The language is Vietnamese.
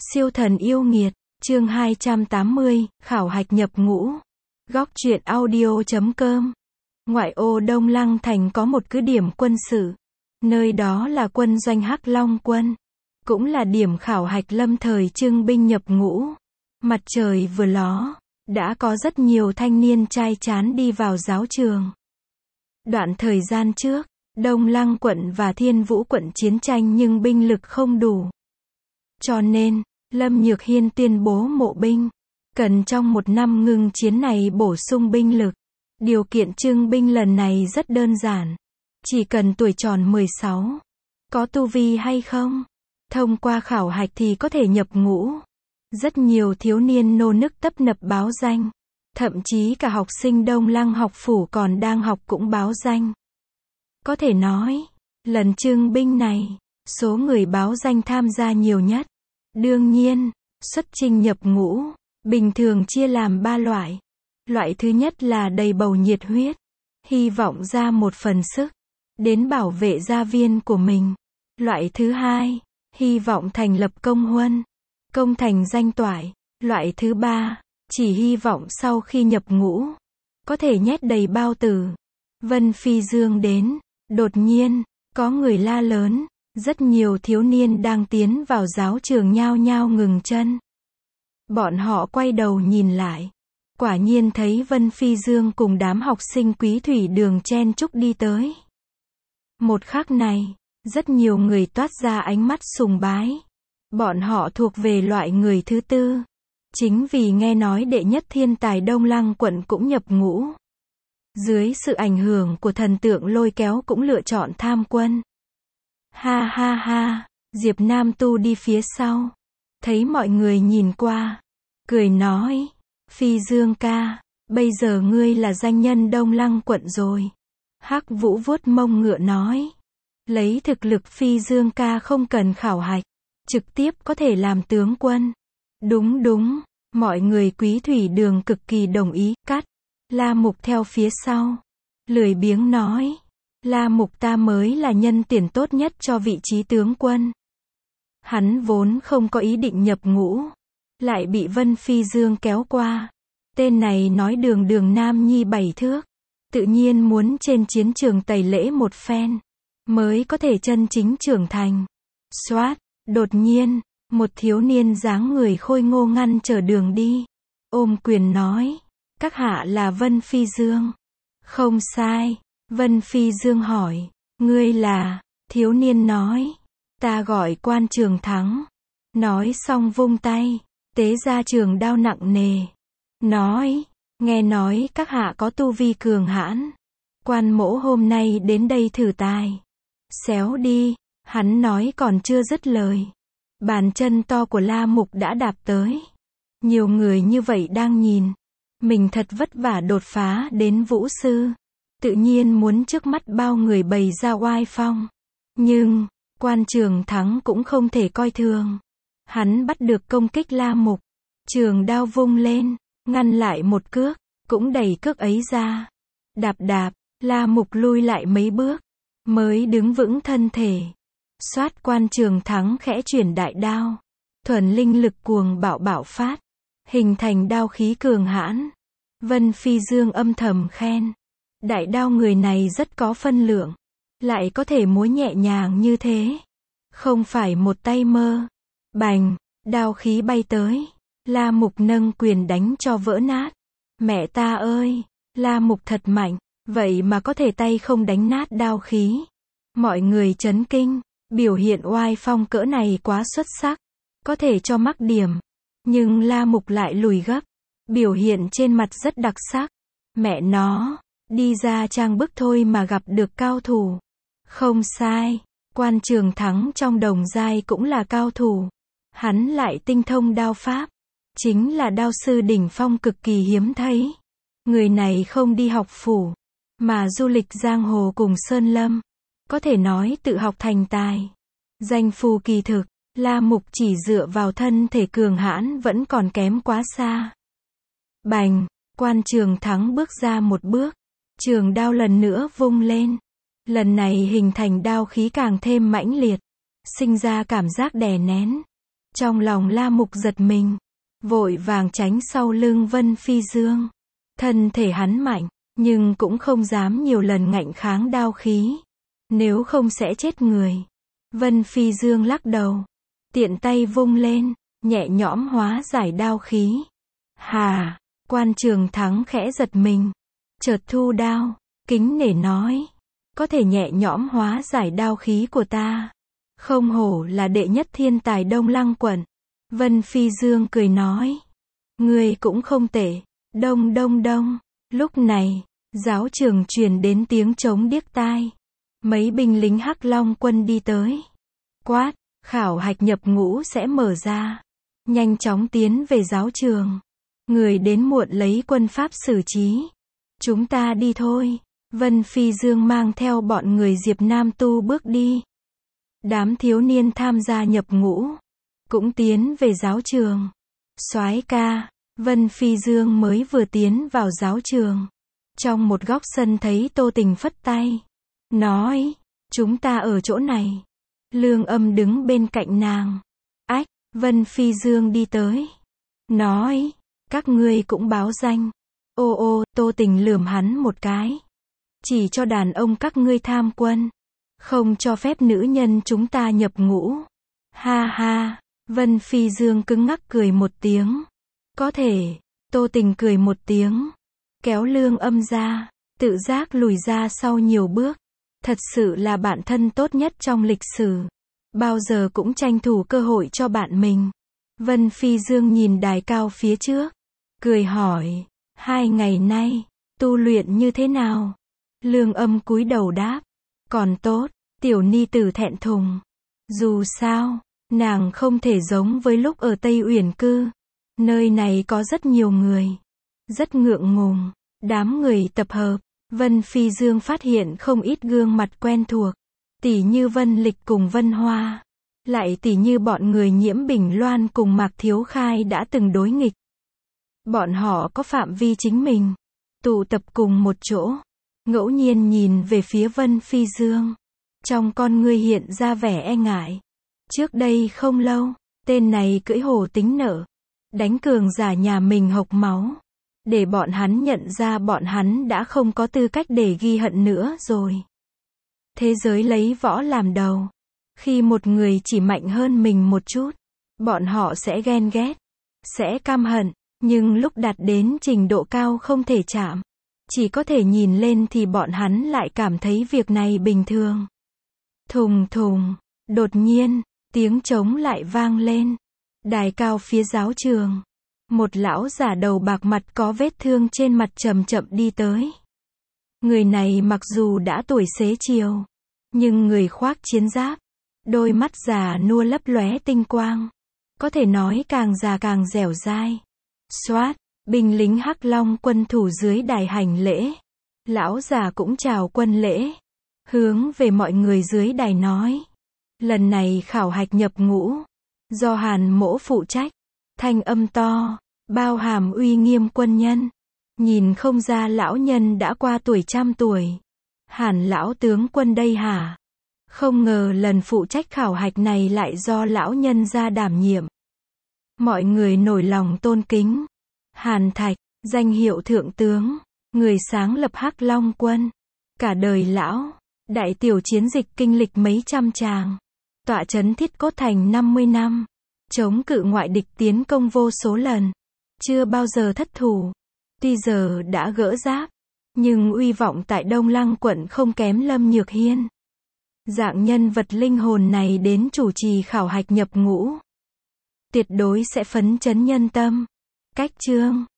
Siêu thần yêu nghiệt, chương 280, khảo hạch nhập ngũ. Góc truyện audio.com. Ngoại ô Đông Lăng Thành có một cứ điểm quân sự. Nơi đó là quân doanh Hắc Long quân. Cũng là điểm khảo hạch lâm thời trưng binh nhập ngũ. Mặt trời vừa ló, đã có rất nhiều thanh niên trai trán đi vào giáo trường. Đoạn thời gian trước, Đông Lăng quận và Thiên Vũ quận chiến tranh nhưng binh lực không đủ. Cho nên, Lâm Nhược Hiên tuyên bố mộ binh. Cần trong một năm ngưng chiến này bổ sung binh lực. Điều kiện trưng binh lần này rất đơn giản. Chỉ cần tuổi tròn 16. Có tu vi hay không? Thông qua khảo hạch thì có thể nhập ngũ. Rất nhiều thiếu niên nô nức tấp nập báo danh. Thậm chí cả học sinh Đông Lăng học phủ còn đang học cũng báo danh. Có thể nói, lần trưng binh này, số người báo danh tham gia nhiều nhất. Đương nhiên, xuất chinh nhập ngũ, bình thường chia làm 3 loại. Loại thứ nhất là đầy bầu nhiệt huyết, hy vọng ra một phần sức, đến bảo vệ gia viên của mình. Loại thứ hai, hy vọng thành lập công huân, công thành danh toại. Loại thứ ba, chỉ hy vọng sau khi nhập ngũ, có thể nhét đầy bao tử. Vân Phi Dương đến, đột nhiên, có người la lớn. Rất nhiều thiếu niên đang tiến vào giáo trường nhao nhao ngừng chân. Bọn họ quay đầu nhìn lại. Quả nhiên thấy Vân Phi Dương cùng đám học sinh Quý Thủy Đường chen chúc đi tới. Một khắc này, rất nhiều người toát ra ánh mắt sùng bái. Bọn họ thuộc về loại người thứ tư. Chính vì nghe nói đệ nhất thiên tài Đông Lăng quận cũng nhập ngũ. Dưới sự ảnh hưởng của thần tượng lôi kéo cũng lựa chọn tham quân. Ha ha ha, Diệp Nam Tu đi phía sau. Thấy mọi người nhìn qua. Cười nói, Phi Dương ca, bây giờ ngươi là danh nhân Đông Lăng quận rồi. Hắc Vũ vuốt mông ngựa nói. Lấy thực lực Phi Dương ca không cần khảo hạch. Trực tiếp có thể làm tướng quân. Đúng đúng, mọi người Quý Thủy Đường cực kỳ đồng ý, cắt. La Mục theo phía sau. Lười biếng nói. La Mục ta mới là nhân tuyển tốt nhất cho vị trí tướng quân. Hắn vốn không có ý định nhập ngũ. Lại bị Vân Phi Dương kéo qua. Tên này nói đường đường nam nhi 7 thước. Tự nhiên muốn trên chiến trường tẩy lễ một phen. Mới có thể chân chính trưởng thành. Xoát, đột nhiên, một thiếu niên dáng người khôi ngô ngăn trở đường đi. Ôm quyền nói. Các hạ là Vân Phi Dương. Không sai. Vân Phi Dương hỏi, ngươi là? Thiếu niên nói, ta gọi Quan Trường Thắng. Nói xong vung tay, tế ra trường đao nặng nề. Nói, nghe nói các hạ có tu vi cường hãn. Quan mỗ hôm nay đến đây thử tài. Xéo đi, hắn nói còn chưa dứt lời. Bàn chân to của La Mục đã đạp tới. Nhiều người như vậy đang nhìn. Mình thật vất vả đột phá đến vũ sư. Tự nhiên muốn trước mắt bao người bày ra oai phong. Nhưng, Quan Trường Thắng cũng không thể coi thường. Hắn bắt được công kích La Mục. Trường đao vung lên, ngăn lại một cước, cũng đẩy cước ấy ra. Đạp đạp, La Mục lui lại mấy bước, mới đứng vững thân thể. Xoát Quan Trường Thắng khẽ chuyển đại đao. Thuần linh lực cuồng bạo bạo phát. Hình thành đao khí cường hãn. Vân Phi Dương âm thầm khen. Đại đao người này rất có phân lượng. Lại có thể múa nhẹ nhàng như thế. Không phải một tay mơ. Bành, đao khí bay tới. La Mục nâng quyền đánh cho vỡ nát. Mẹ ta ơi, La Mục thật mạnh. Vậy mà có thể tay không đánh nát đao khí. Mọi người chấn kinh. Biểu hiện oai phong cỡ này quá xuất sắc. Có thể cho mắc điểm. Nhưng La Mục lại lùi gấp. Biểu hiện trên mặt rất đặc sắc. Mẹ nó. Đi ra trang bức thôi mà gặp được cao thủ. Không sai, Quan Trường Thắng trong đồng giai cũng là cao thủ. Hắn lại tinh thông đao pháp. Chính là đao sư đỉnh phong cực kỳ hiếm thấy. Người này không đi học phủ, mà du lịch giang hồ cùng Sơn Lâm. Có thể nói tự học thành tài. Danh phù kỳ thực, La Mục chỉ dựa vào thân thể cường hãn vẫn còn kém quá xa. Bành, Quan Trường Thắng bước ra một bước. Trường đao lần nữa vung lên. Lần này hình thành đao khí càng thêm mãnh liệt. Sinh ra cảm giác đè nén. Trong lòng La Mục giật mình, vội vàng tránh sau lưng Vân Phi Dương. Thân thể hắn mạnh, nhưng cũng không dám nhiều lần ngạnh kháng đao khí. Nếu không sẽ chết người. Vân Phi Dương lắc đầu, tiện tay vung lên, nhẹ nhõm hóa giải đao khí. Hà, Quan Trường Thắng khẽ giật mình, chợt thu đao, kính nể nói, có thể nhẹ nhõm hóa giải đao khí của ta. Không hổ là đệ nhất thiên tài Đông Lăng quận. Vân Phi Dương cười nói, ngươi cũng không tệ. Đông đông đông. Lúc này, giáo trường truyền đến tiếng trống điếc tai. Mấy binh lính Hắc Long quân đi tới. Quát, khảo hạch nhập ngũ sẽ mở ra. Nhanh chóng tiến về giáo trường. Người đến muộn lấy quân pháp xử trí. Chúng ta đi thôi. Vân Phi Dương mang theo bọn người Diệp Nam Tu bước đi. Đám thiếu niên tham gia nhập ngũ, cũng tiến về giáo trường. Soái ca, Vân Phi Dương mới vừa tiến vào giáo trường. Trong một góc sân thấy Tô Tình phất tay. Nói, chúng ta ở chỗ này. Lương Âm đứng bên cạnh nàng. Ách, Vân Phi Dương đi tới. Nói, các ngươi cũng báo danh. Ô ô, Tô Tình lườm hắn một cái. Chỉ cho đàn ông các ngươi tham quân. Không cho phép nữ nhân chúng ta nhập ngũ. Ha ha, Vân Phi Dương cứng ngắc cười một tiếng. Có thể, Tô Tình cười một tiếng. Kéo Lương Âm ra, tự giác lùi ra sau nhiều bước. Thật sự là bạn thân tốt nhất trong lịch sử. Bao giờ cũng tranh thủ cơ hội cho bạn mình. Vân Phi Dương nhìn đài cao phía trước. Cười hỏi, 2 ngày nay, tu luyện như thế nào? Lương Âm cúi đầu đáp. Còn tốt, tiểu ni tử thẹn thùng. Dù sao, nàng không thể giống với lúc ở Tây Uyển Cư. Nơi này có rất nhiều người. Rất ngượng ngùng. Đám người tập hợp. Vân Phi Dương phát hiện không ít gương mặt quen thuộc. Tỉ như Vân Lịch cùng Vân Hoa. Lại tỉ như bọn người Nhiễm Bình Loan cùng Mạc Thiếu Khai đã từng đối nghịch. Bọn họ có phạm vi chính mình. Tụ tập cùng một chỗ. Ngẫu nhiên nhìn về phía Vân Phi Dương. Trong con ngươi hiện ra vẻ e ngại. Trước đây không lâu, tên này cưỡi hổ tính nợ. Đánh cường giả nhà mình hộc máu. Để bọn hắn nhận ra bọn hắn đã không có tư cách để ghi hận nữa rồi. Thế giới lấy võ làm đầu. Khi một người chỉ mạnh hơn mình một chút, bọn họ sẽ ghen ghét, sẽ căm hận. Nhưng lúc đạt đến trình độ cao không thể chạm, chỉ có thể nhìn lên thì bọn hắn lại cảm thấy việc này bình thường. Thùng thùng, đột nhiên, tiếng trống lại vang lên. Đài cao phía giáo trường. Một lão giả đầu bạc mặt có vết thương trên mặt chậm chậm đi tới. Người này mặc dù đã tuổi xế chiều, nhưng người khoác chiến giáp, đôi mắt già nua lấp lóe tinh quang. Có thể nói càng già càng dẻo dai. Xoát, binh lính Hắc Long quân thủ dưới đài hành lễ. Lão già cũng chào quân lễ. Hướng về mọi người dưới đài nói. Lần này khảo hạch nhập ngũ. Do Hàn Mỗ phụ trách. Thanh âm to, bao hàm uy nghiêm quân nhân. Nhìn không ra lão nhân đã qua tuổi trăm tuổi. Hàn lão tướng quân đây hả? Không ngờ lần phụ trách khảo hạch này lại do lão nhân ra đảm nhiệm. Mọi người nổi lòng tôn kính. Hàn Thạch, danh hiệu thượng tướng, người sáng lập Hắc Long quân. Cả đời lão, đại tiểu chiến dịch kinh lịch mấy trăm tràng. Tọa trấn Thiết Cốt Thành 50 năm. Chống cự ngoại địch tiến công vô số lần. Chưa bao giờ thất thủ. Tuy giờ đã gỡ giáp, nhưng uy vọng tại Đông Lăng quận không kém Lâm Nhược Hiên. Dạng nhân vật linh hồn này đến chủ trì khảo hạch nhập ngũ. Tuyệt đối sẽ phấn chấn nhân tâm. Cách chương